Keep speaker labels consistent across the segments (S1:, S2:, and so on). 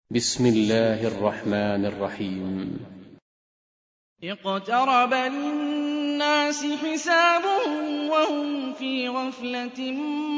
S1: بسم الله الرحمن الرحيم.
S2: اقترب للناس حسابهم وهم في غفلة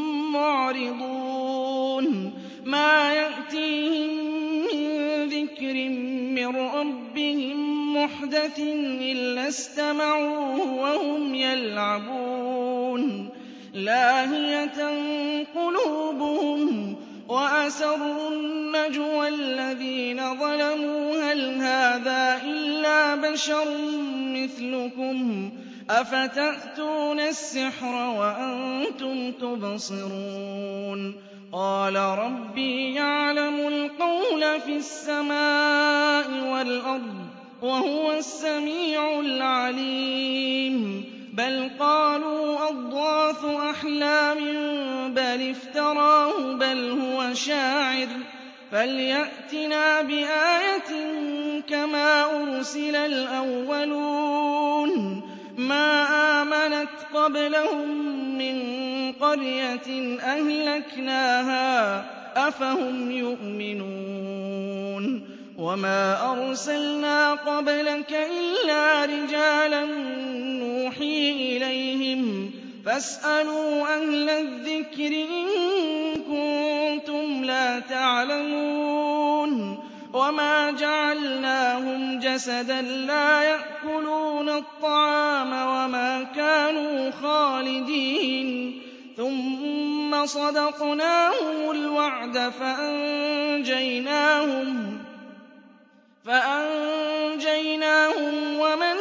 S2: معرضون ما يأتيهم من ذكر من ربهم محدث إلا استمعوه وهم يلعبون لاهية قلوبهم وأسروا النجوى الذين ظلموا هل هذا إلا بشر مثلكم أفتأتون السحر وأنتم تبصرون قال ربي يعلم القول في السماء والأرض وهو السميع العليم بل قالوا أضغاث أحلام بل افتراه بل هو شاعر فليأتنا بآية كما أرسل الأولون ما آمنت قبلهم من قرية أهلكناها أفهم يؤمنون وما أرسلنا قبلك إلا رجالا نوحي إليهم فاسألوا أهل الذكر إن كنتم لا تعلمون وما جعلناهم جسدا لا يأكلون الطعام وما كانوا خالدين ثم صدقناهم الوعد فأنجيناهم ومن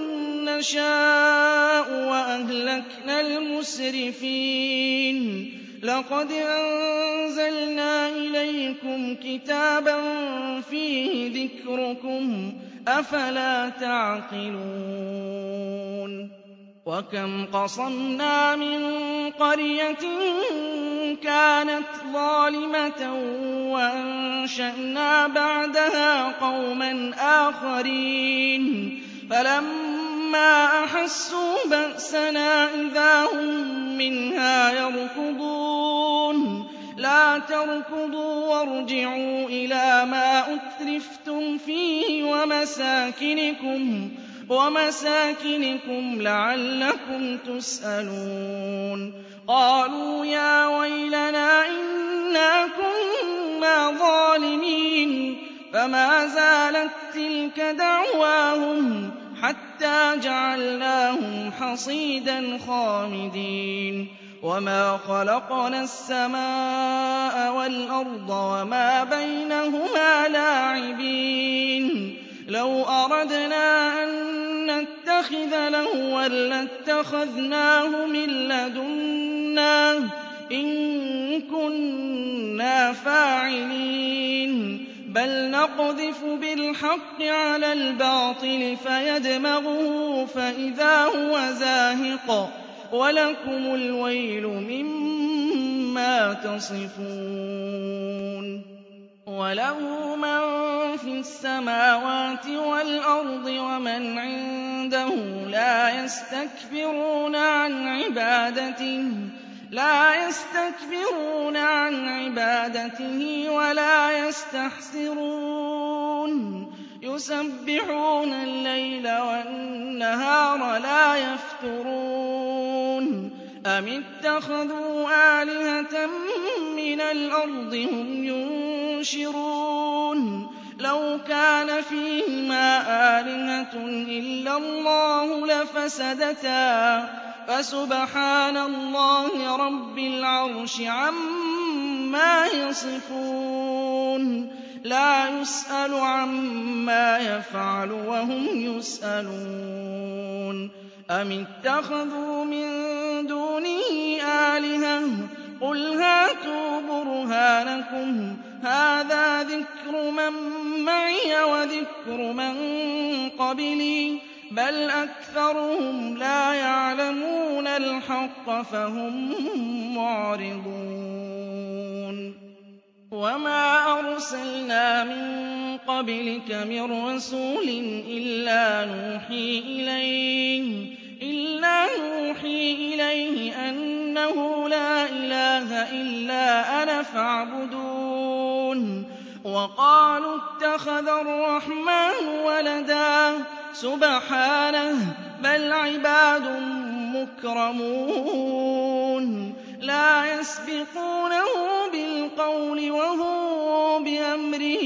S2: نشاء وأهلكنا المسرفين لقد أنزلنا إليكم كتابا فيه ذكركم أفلا تعقلون وكم قصمنا من قرية كانت ظالمة وأنشأنا بعدها قوما آخرين فلما أحسوا بأسنا إذا هم منها يركضون لا تركضوا وارجعوا إلى ما أترفتم فيه ومساكنكم لعلكم تسألون قالوا يا ويلنا إنا كنا ظالمين فما زالت تلك دعواهم حتى جعلناهم حصيدا خامدين وما خلقنا السماء والأرض وما بينهما لاعبين لو أردنا أن نتخذ لهوا لاتخذناه من لدنا إن كنا فاعلين بل نقذف بالحق على الباطل فيدمغه فإذا هو زاهق ولكم الويل مما تصفون وله من في السماوات والأرض ومن عنده لا يستكبرون عن عبادته ولا يستحسرون يسبحون الليل والنهار لا يفترون أم اتخذوا آلهة من الأرض هم ينشرون لو كان فيهما آلهة إلا الله لفسدتا فسبحان الله رب العرش عما يصفون لا يسأل عما يفعل وهم يسألون أم اتخذوا من دونه آلهة قل هاتوا برهانكم هذا ذكر من معي وذكر من قبلي بل أكثرهم لا يعلمون الحق فهم معرضون وما أرسلنا من قبلك من رسول إلا نوحي إليه أنه لا إله إلا أنا فاعبدون وقالوا اتخذ الرحمن ولدا سبحانه بل عباد مكرمون لا يسبقونه بالقول وهم بأمره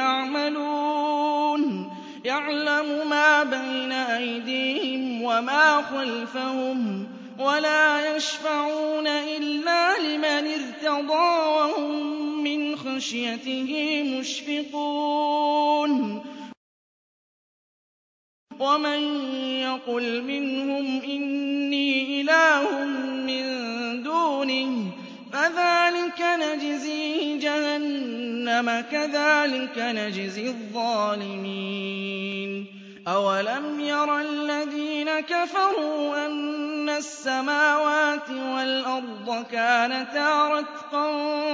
S2: يعملون يعلم ما بين أيديهم وما خلفهم ولا يشفعون إلا لمن ارتضى وهم من خشيته مشفقون ومن يقل منهم إني إله من دونه فذلك نجزيه جهنم كذلك نجزي الظالمين أولم ير الذين كفروا أن السماوات والأرض كانتا رتقا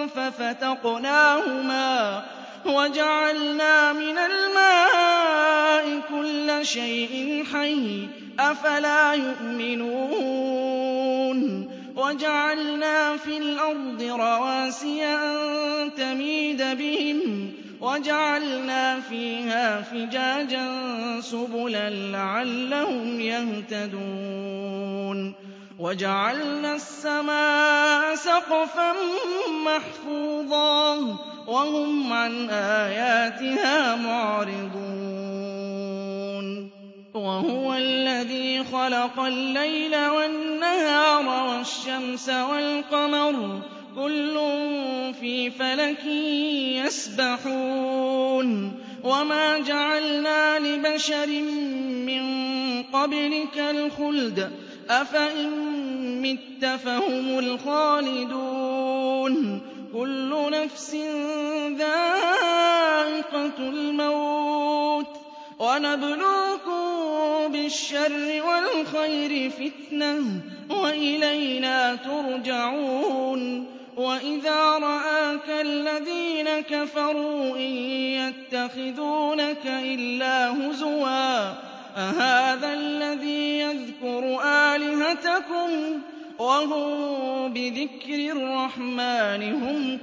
S2: ففتقناهما وجعلنا من الماء كل شيء حي أفلا يؤمنون وجعلنا في الأرض رواسي أن تميد بهم وجعلنا فيها فجاجا سبلا لعلهم يهتدون وجعلنا السماء سقفا محفوظا وهم عن آياتها معرضون وهو الذي خلق الليل والنهار والشمس والقمر كل في فلك يسبحون وما جعلنا لبشر من قبلك الخلد أفإن مت فهم الخالدون كل نفس ذائقة الموت وَنَبْلُوكُم بِالشَّرِّ وَالْخَيْرِ فِتْنَةً وَإِلَيْنَا تُرْجَعُونَ وَإِذَا رَآكَ الَّذِينَ كَفَرُوا إِن يَتَّخِذُونَكَ إِلَّا هُزُوًا أَهَٰذَا الَّذِي يَذْكُرُ آلِهَتَكُمْ وَهُم بِذِكْرِ الرَّحْمَٰنِ هُمْ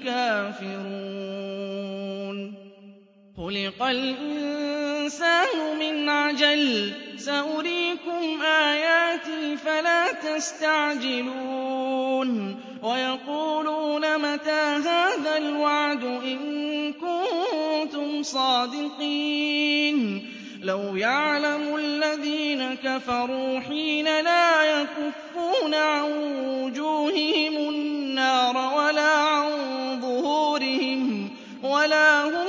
S2: كَافِرُونَ خُلِقَ الْإِنسَانُ مِنْ عَجَلٍ سَأُرِيكُمْ آيَاتِي فَلَا تَسْتَعْجِلُونِ وَيَقُولُونَ مَتَىٰ هَٰذَا الْوَعْدُ إِن كُنتُمْ صَادِقِينَ لَوْ يَعْلَمُ الَّذِينَ كَفَرُوا حِينَ لَا يَكُفُّونَ عَن وُجُوهِهِمُ النَّارَ وَلَا عَن ظُهُورِهِمْ وَلَا هُمْ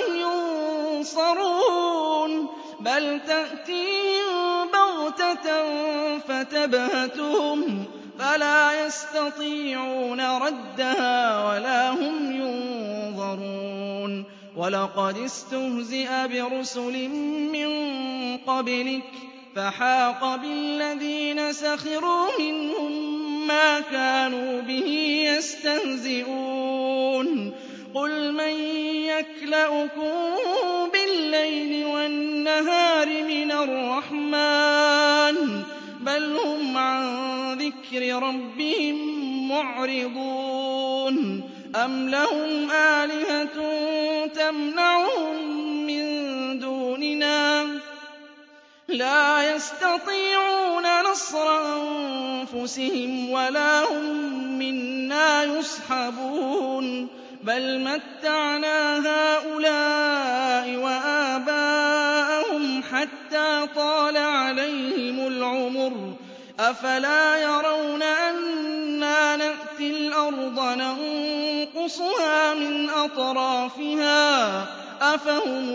S2: يُنصَرُونَ بَلْ تَأْتِيهِم بَغْتَةً فَتَبْهَتُهُمْ فَلَا يَسْتَطِيعُونَ رَدَّهَا وَلَا هُمْ يُنظَرُونَ وَلَقَدِ اسْتُهْزِئَ بِرُسُلٍ مِّن قَبْلِكَ فَحَاقَ بِالَّذِينَ سَخِرُوا مِنْهُم مَّا كَانُوا بِهِ يَسْتَهْزِئُونَ قُلْ مَن يَكْلَؤُكُم بِاللَّيْلِ وَالنَّهَارِ مِنَ الرَّحْمَٰنِ بَلْ هُمْ عَن ذِكْرِ رَبِّهِم مُّعْرِضُونَ أَمْ لَهُمْ آلِهَةٌ تَمْنَعُهُم مِّن دُونِنَا لَا يَسْتَطِيعُونَ نَصْرَ أَنفُسِهِمْ وَلَا هُم مِّنَّا يُصْحَبُونَ بَلْ مَتَّعْنَا هَٰؤُلَاءِ وَآبَاءَهُمْ حَتَّىٰ طَالَ عَلَيْهِمُ الْعُمُرُ أَفَلَا يَرَوْنَ أَنَّا نَأْتِي الْأَرْضَ نَنقُصُهَا مِنْ أَطْرَافِهَا أَفَهُمُ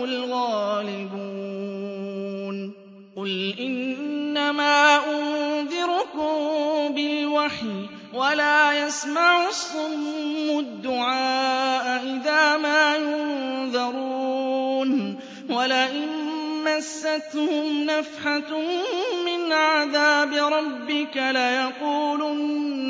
S2: الْغَالِبُونَ قُلْ إِنَّمَا أُنذِرُكُم بِالْوَحْيِ وَلَا يَسْمَعُ الصُّمُّ الدُّعَاءَ إِذَا مَا يُنذَرُونَ وَلَئِن مَّسَّتْهُمْ نَفْحَةٌ مِّنْ عَذَابِ رَبِّكَ لَيَقُولُنَّ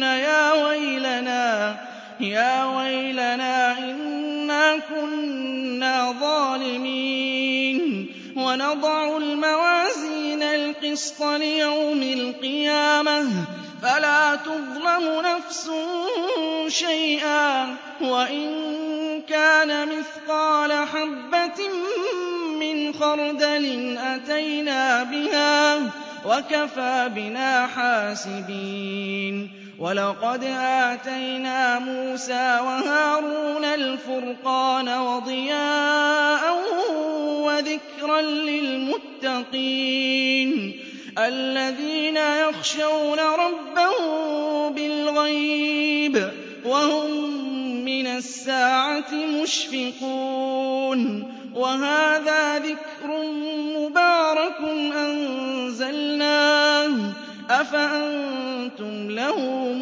S2: يَا وَيْلَنَا إِنَّا كُنَّا ظَالِمِينَ وَنَضَعُ الْمَوَازِينَ الْقِسْطَ لِيَوْمِ الْقِيَامَةِ فَلَا تُظْلَمُ نَفْسٌ شَيْئًا وَإِن كَانَ مِثْقَالَ حَبَّةٍ مِّنْ خَرْدَلٍ أَتَيْنَا بِهَا وَكَفَىٰ بِنَا حَاسِبِينَ وَلَقَدْ آتَيْنَا مُوسَىٰ وَهَارُونَ الْفُرْقَانَ وَضِيَاءً وَذِكْرًا لِّلْمُتَّقِينَ الَّذِينَ يَخْشَوْنَ رَبَّهُم بِالْغَيْبِ وَهُم مِّنَ السَّاعَةِ مُشْفِقُونَ وَهَٰذَا ذِكْرٌ مُّبَارَكٌ أَنزَلْنَاهُ أَفَأَنتُمْ لَهُ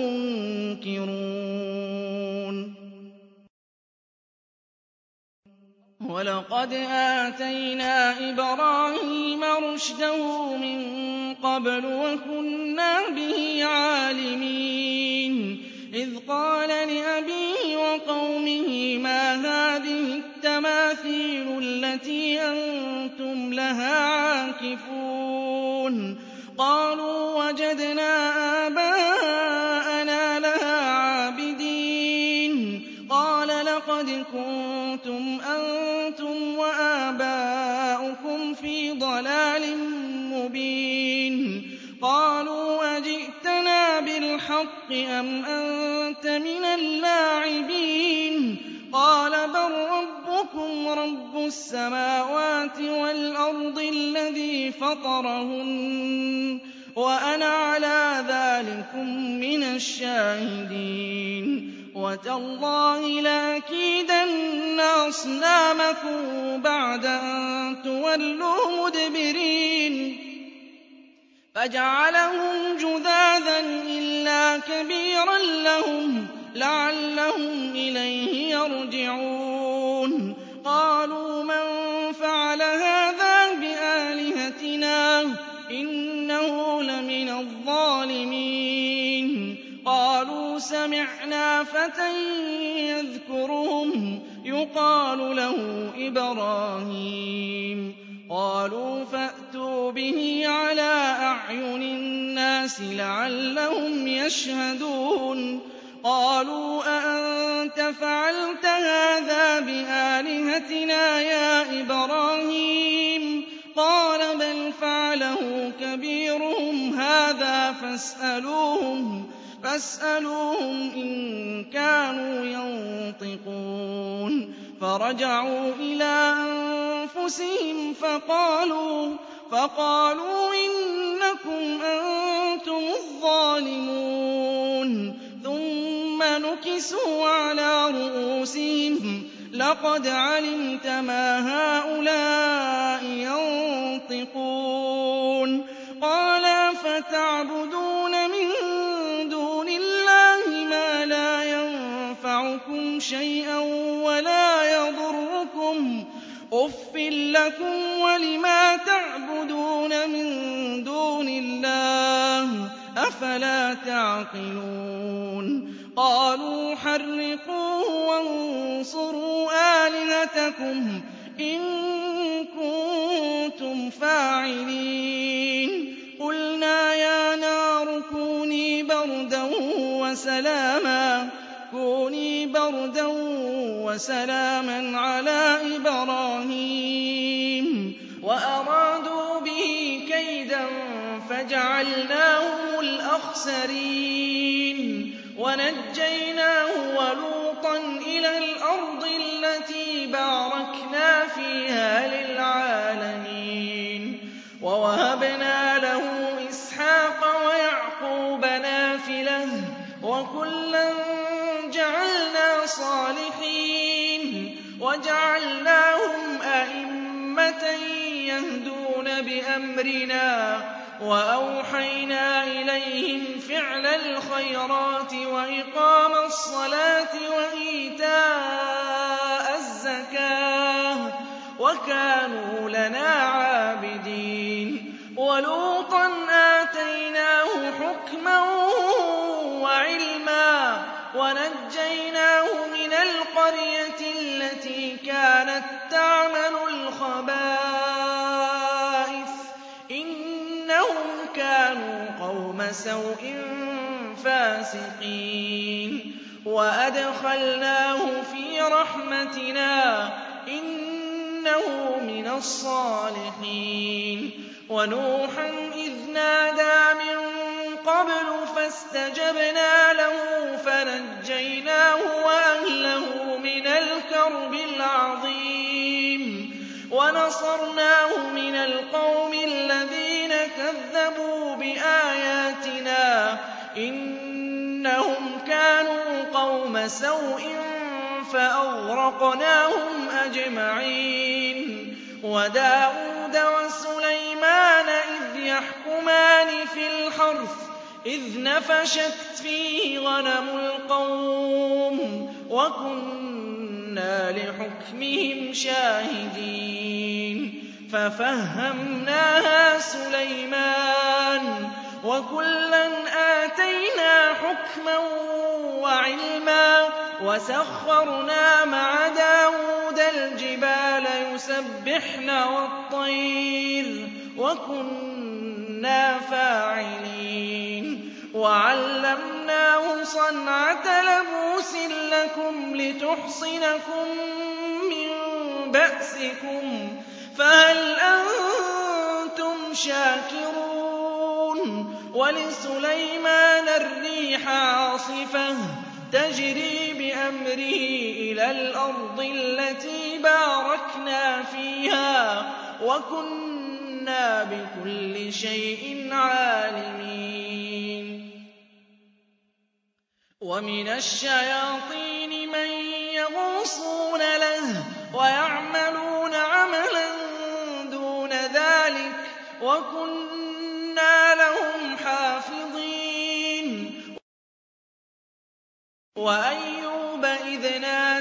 S2: مُنكِرُونَ وَلَقَدْ آتَيْنَا إِبْرَاهِيمَ رُشْدَهُ مِن قَبْلُ وَكُنَّا بِهِ عَالِمِينَ إِذْ قَالَ لِأَبِيهِ وَقَوْمِهِ مَا هَٰذِهِ التَّمَاثِيلُ الَّتِي أَنتُمْ لَهَا عَاكِفُونَ قَالُوا وَجَدْنَا آبَاءَنَا لَهَا عَابِدِينَ قَالَ لَقَدْ كُنتُمْ أَنتُمْ وَآبَاؤُكُمْ فِي ضَلَالٍ مُّبِينٍ قَالُوا أَجِئْتَنَا بِالْحَقِّ أَمْ أَنتَ مِنَ اللاعبين قَالَ بَل رَّبُّكُمْ رَبُّ السَّمَاوَاتِ وَالْأَرْضِ الَّذِي فَطَرَهُنَّ وَأَنَا عَلَىٰ ذَٰلِكُم مِّنَ الشَّاهِدِينَ وَتَاللَّهِ لَأَكِيدَنَّ أَصْنَامَكُم بَعْدَ أَن تُوَلُّوا مُدْبِرِينَ فَجَعَلَهُمْ جُذَاذًا إِلَّا كَبِيرًا لَّهُمْ لَعَلَّهُمْ إِلَيْهِ يَرْجِعُونَ قَالُوا مَن فَعَلَ هَٰذَا بِآلِهَتِنَا إِنَّهُ لَمِنَ الظَّالِمِينَ قَالُوا سَمِعْنَا فَتًى يَذْكُرُهُمْ يُقَالُ لَهُ إِبْرَاهِيمُ قَالُوا فَأْتُوا بِهِ عَلَىٰ أَعْيُنِ النَّاسِ لَعَلَّهُمْ يَشْهَدُونَ قَالُوا أَأَنتَ فَعَلْتَ هَٰذَا بِآلِهَتِنَا يَا إِبْرَاهِيمُ قَالَ بَلْ فَعَلَهُ كَبِيرُهُمْ هَٰذَا فَاسْأَلُوهُمْ إِن كَانُوا يَنطِقُونَ فَرَجَعُوا إِلَىٰ أَنفُسِهِمْ فَقَالُوا إِنَّكُمْ أَنتُمُ الظَّالِمُونَ ثُمَّ نُكِسُوا عَلَىٰ رُءُوسِهِمْ لَقَدْ عَلِمْتَ مَا هَٰؤُلَاءِ يَنطِقُونَ قَالَ أَفَتَعْبُدُونَ مِن دُونِ اللَّهِ مَا لَا يَنفَعُكُمْ شَيْئًا وَلَا يَضُرُّكُمْ أُفٍّ لَّكُمْ وَلِمَا تَعْبُدُونَ مِن دُونِ اللَّهِ أَفَلَا تَعْقِلُونَ قَالُوا حَرِّقُوهُ وَانصُرُوا آلِهَتَكُمْ إِن كُنتُمْ فَاعِلِينَ قُلْنَا يَا نَارُ كُونِي بَرْدًا وَسَلَامًا عَلَىٰ إِبْرَاهِيمَ وَأَرَادُوا بِهِ كَيْدًا فَجَعَلْنَاهُمُ الْأَخْسَرِينَ وَنَجَّيْنَاهُ وَلُوطًا إِلَى الْأَرْضِ الَّتِي بَارَكْنَا فِيهَا لِلْعَالَمِينَ وَوَهَبْنَا لَهُ إِسْحَاقَ وَيَعْقُوبَ نَافِلَةً وَكُلًّا جَعَلْنَا صَالِحِينَ وَجَعَلْنَاهُمْ أَئِمَّةً يَهْدُونَ بِأَمْرِنَا وَأَوْحَيْنَا إِلَيْهِمْ فِعْلَ الْخَيْرَاتِ وَإِقَامَ الصَّلَاةِ وَإِيتَاءَ الزَّكَاةِ وَكَانُوا لَنَا عَابِدِينَ وَلُوطًا آتَيْنَاهُ حُكْمًا وَعِلْمًا وَنَجَّيْنَاهُ مِنَ الْقَرْيَةِ الَّتِي كَانَت تَّعْمَلُ الْخَبَائِثَ إِنَّهُمْ كَانُوا قَوْمَ سَوْءٍ فَاسِقِينَ وأدخلناه في رحمتنا إنه من الصالحين ونوحا إذ نادى من قبل فاستجبنا له فنجيناه وأهله من الكرب العظيم ونصرناه من القوم الذين كذبوا بآياتنا إنهم كانوا قوم سوء فأغرقناهم أجمعين وداود وسليمان إذ يحكمان في الحرث إذ نفشت فيه غنم القوم وكنا لحكمهم شاهدين ففهمناها سليمان وكلا آتينا حكما وعلما وسخرنا مع داود الجبال يسبحن والطير وكنا فاعلين وعلمناه صنعة لبوس لكم لتحصنكم من بأسكم فهل أنتم شاكرون ولسليمان الريح عاصفة تجري بأمره إلى الأرض التي باركنا فيها وكنا بكل شيء عالمين ومن الشياطين من يغوصون له ويعملون عملا دون ذلك وكنا لهم حافظين وأيوب إذ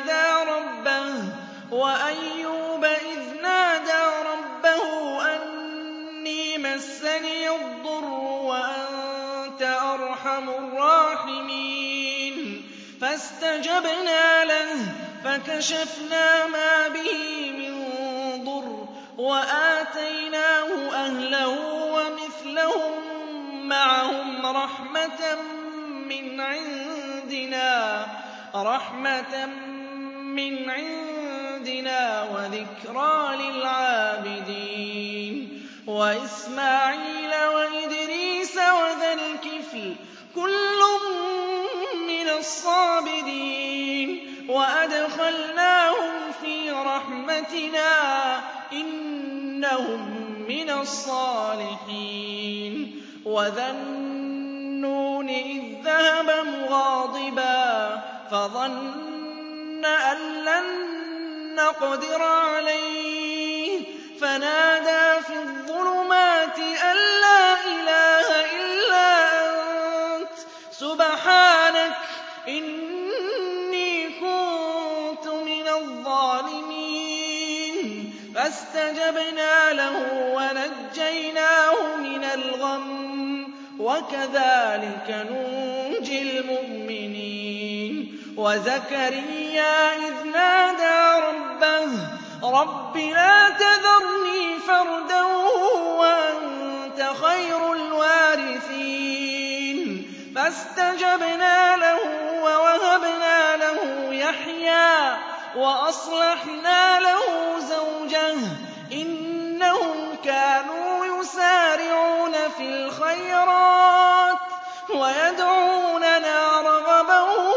S2: نادى ربه أني مسني الضر وأنت أرحم الراحمين فاستجبنا له فكشفنا ما به من ضر وآتيناه أهله ومثلهم معهم رحمة من عندنا وذكرى للعابدين وإسماعيل وإدريس وذا الكفل كل من الصابرين وأدخلناهم في رحمتنا إنهم من الصالحين وذا النون إذ ذهب مغاضبا فظن أن لن نقدر عليه فنادى في الظلمات أن لا إله إلا أنت سبحانك إني كنت من الظالمين فاستجبنا له ونجيناه من الغم وكذلك ننجي المؤمنين وزكريا إذ نادى رب لا تذرني فردا وأنت خير الوارثين فاستجبنا له ووهبنا له يحيى وأصلحنا له زوجه إنهم كانوا يسارعون في الخيرات ويدعوننا رغبا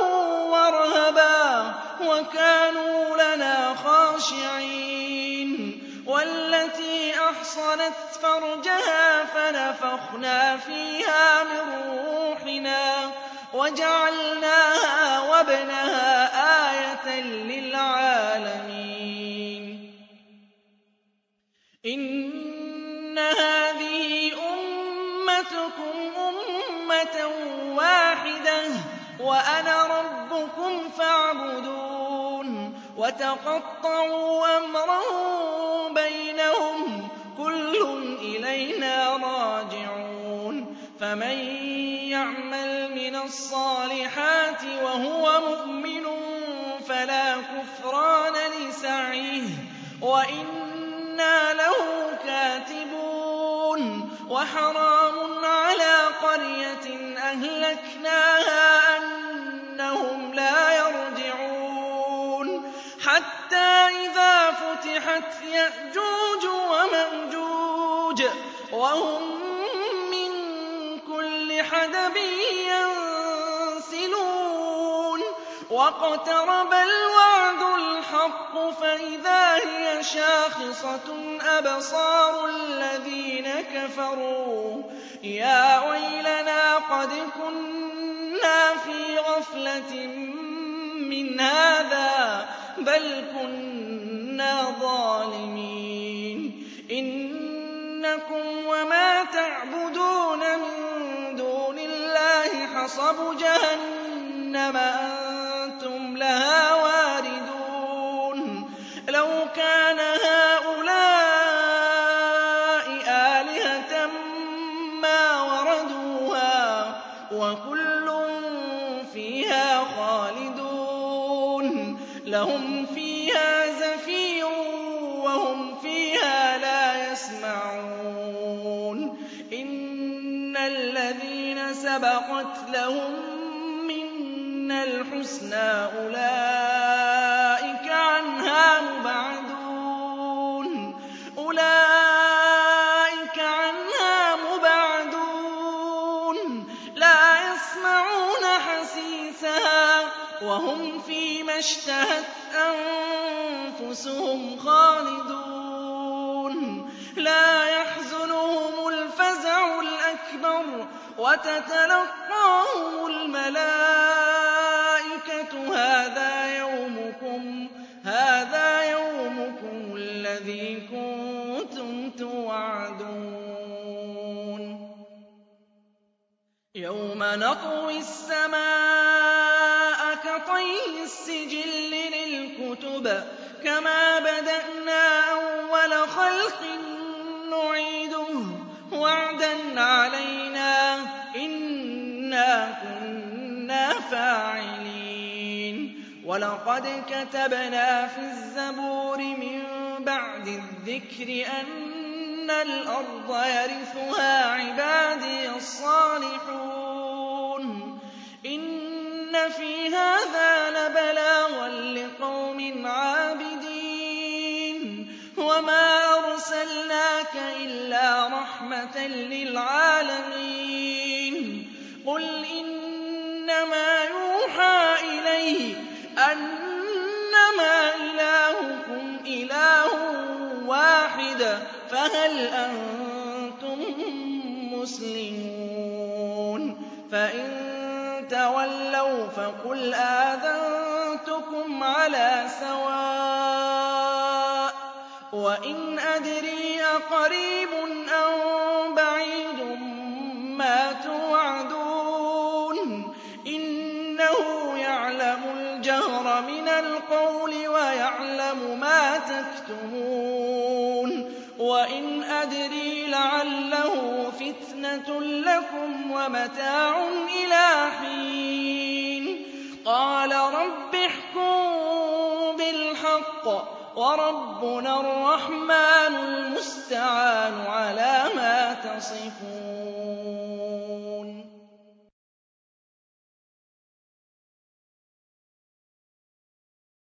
S2: ورهبا وكانوا لنا خاشعين والتي أحصنت فرجها فنفخنا فيها من روحنا وجعلناها وابنها آية للعالمين إن هذه أمتكم أمة واحدة وأنا ربكم فاعبدون وتقطعوا أمرهم بينهم كل إلينا راجعون فمن يعمل من الصالحات وهو مؤمن فلا كفران لسعيه وإنا له كاتبون وحرام على قرية أهلكناها أنهم لا فَفُتِحَتْ يَأْجُوجُ وَمَأْجُوجُ وَهُم مِّن كُلِّ حَدَبٍ يَنسِلُونَ وَاقْتَرَبَ الْوَعْدُ الْحَقُّ فَإِذَا هِيَ شَاخِصَةٌ أَبْصَارُ الَّذِينَ كَفَرُوا يَا وَيْلَنَا قَدْ كُنَّا فِي غَفْلَةٍ مِّنْ هَٰذَا بَلْ كُنَّا ظَالِمِينَ إِنَّكُمْ وَمَا تَعْبُدُونَ مِن دُونِ اللَّهِ حَصَبُ جَهَنَّمَ أَنتُمْ لَهَا وَارِدُونَ لَوْ كَانَ هَٰؤُلَاءِ آلِهَةً مَّا وَرَدُوهَا وَكُلٌّ فِيهَا خَالِدُونَ لَهُمْ فِيهَا زَفِيرٌ وَهُمْ فِيهَا لَا يَسْمَعُونَ إِنَّ الَّذِينَ سَبَقَتْ لَهُم مِّنَّا الْحُسْنَىٰ أُولَٰئِكَ عَنْهَا مُبْعَدُونَ لَا يَسْمَعُونَ حَسِيسَهَا وَهُمْ فِيمَا اشْتَهَتْ أَنفُسُهُمْ خَالِدُونَ لَا يَحْزُنُهُمُ الْفَزَعُ الْأَكْبَرُ وَتَتَلَقَّاهُمُ الْمَلَائِكَةُ هَٰذَا يَوْمُكُمُ الَّذِي كُنتُمْ تُوعَدُونَ يَوْمَ نَطْوِي السَّمَاءَ كَطَيِّ السِّجِلِّ لِلْكُتُبِ كَمَا بَدَأْنَا أَوَّلَ خَلْقٍ نُّعِيدُهُ وَعْدًا عَلَيْنَا ۚ إِنَّا كُنَّا فَاعِلِينَ وَلَقَدْ كَتَبْنَا فِي الزَّبُورِ مِن بَعْدِ الذِّكْرِ أَنَّ الْأَرْضَ يَرِثُهَا عِبَادِيَ الصَّالِحُونَ إِنَّ فِي هَٰذَا لَبَلَاغًا لِّقَوْمٍ عَابِدِينَ وَمَا أَرْسَلْنَاكَ إِلَّا رَحْمَةً لِّلْعَالَمِينَ قُلْ إِنَّمَا يُوحَىٰ إِلَيَّ أَنَّمَا إِلَٰهُكُمْ إِلَٰهٌ وَاحِدٌ فَهَلْ أَنتُم مُّسْلِمُونَ فَإِن تَوَلَّوْا فَقُلْ آذَنتُكُمْ عَلَىٰ سَوَاءٍ وَإِنْ أَدْرِي أَقَرِيبٌ أَم بَعِيدٌ مَّا تُوعَدُونَ إِنَّهُ يَعْلَمُ الْجَهْرَ مِنَ الْقَوْلِ وَيَعْلَمُ مَا تَكْتُمُونَ وَإِنْ أَدْرِي لَعَلَّهُ فِتْنَةٌ لَّكُمْ وَمَتَاعٌ إِلَىٰ حِينٍ قَالَ رَبِّ احْكُم بِالْحَقِّ وَرَبُّنَا الرَّحْمَٰنُ الْمُسْتَعَانُ عَلَىٰ مَا تَصِفُونَ